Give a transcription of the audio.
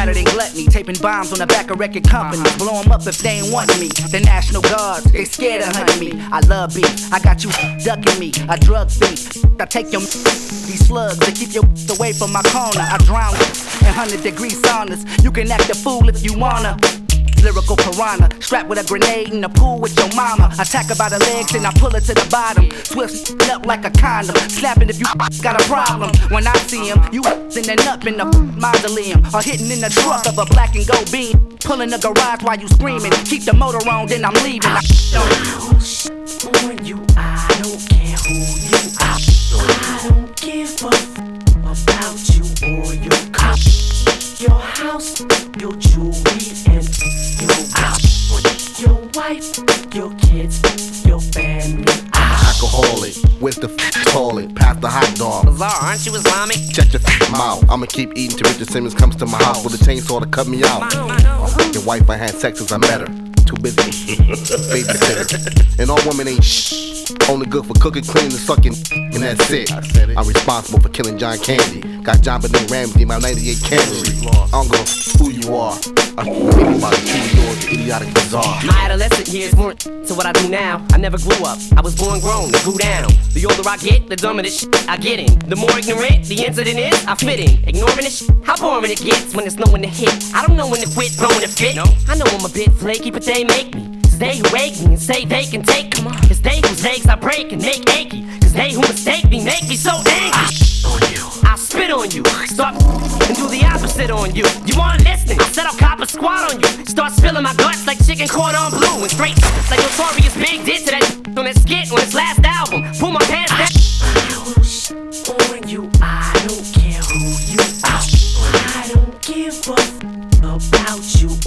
better than gluttony. Taping bombs on the back of record companies. Blow them up if they ain't want me. The National Guards, they scared of hunting me. I love beef, I got you ducking me. I drug beef, I take your these slugs to keep your away from my corner. I drown in 100-degree saunas. You can act a fool if you wanna. Lyrical piranha, strapped with a grenade in the pool with your mama. Attack her by the legs and I pull her to the bottom. Twist up like a condom, snapping if you got a problem. When I see him, you sending up in the mausoleum, or hitting in the truck of a black and gold beam. Pulling the garage while you screaming. Keep the motor on, then I'm leaving. On you, I don't care who you are. I don't give a about you or your car, your house, your jewelry, and your wife, your kids, your family. Alcoholic, where's the toilet? Pass the hot dog. Bizarre, aren't you Islamic? Shut your mouth. I'ma keep eating till Richard Simmons comes to my house with a chainsaw to cut me out. Your wife, I had sex since I met her. Too busy babysitter. And all women ain't only good for cooking, cleaning, and sucking, and that's it. I'm responsible for killing John Candy. Got John Benet Ramsey, my 98 Camry. I don't go who you are. I'm thinking about the truth yours, the idiotic bizarre. My adolescent years weren't to what I do now. I never grew up, I was born grown, I grew down. The older I get, the dumber this shit I get in. The more ignorant the incident is, I fit in. Ignoring this shit, how boring it gets when there's no one to hit. I don't know when to quit, throwing a fit. I know I'm a bit flaky, but they make me. It's they who wake me and say they can take me. It's they whose legs I break and make achy. Cause they who mistake me make me so angry. I'll spit on you, start and do the opposite on you. You aren't listening, I said I'll cop a squat on you. Start spilling my guts like chicken cordon bleu. And straight like Notorious Big did to that on that skit on his last album. Pull my pants down. On you, I don't care who you are. I don't give a about you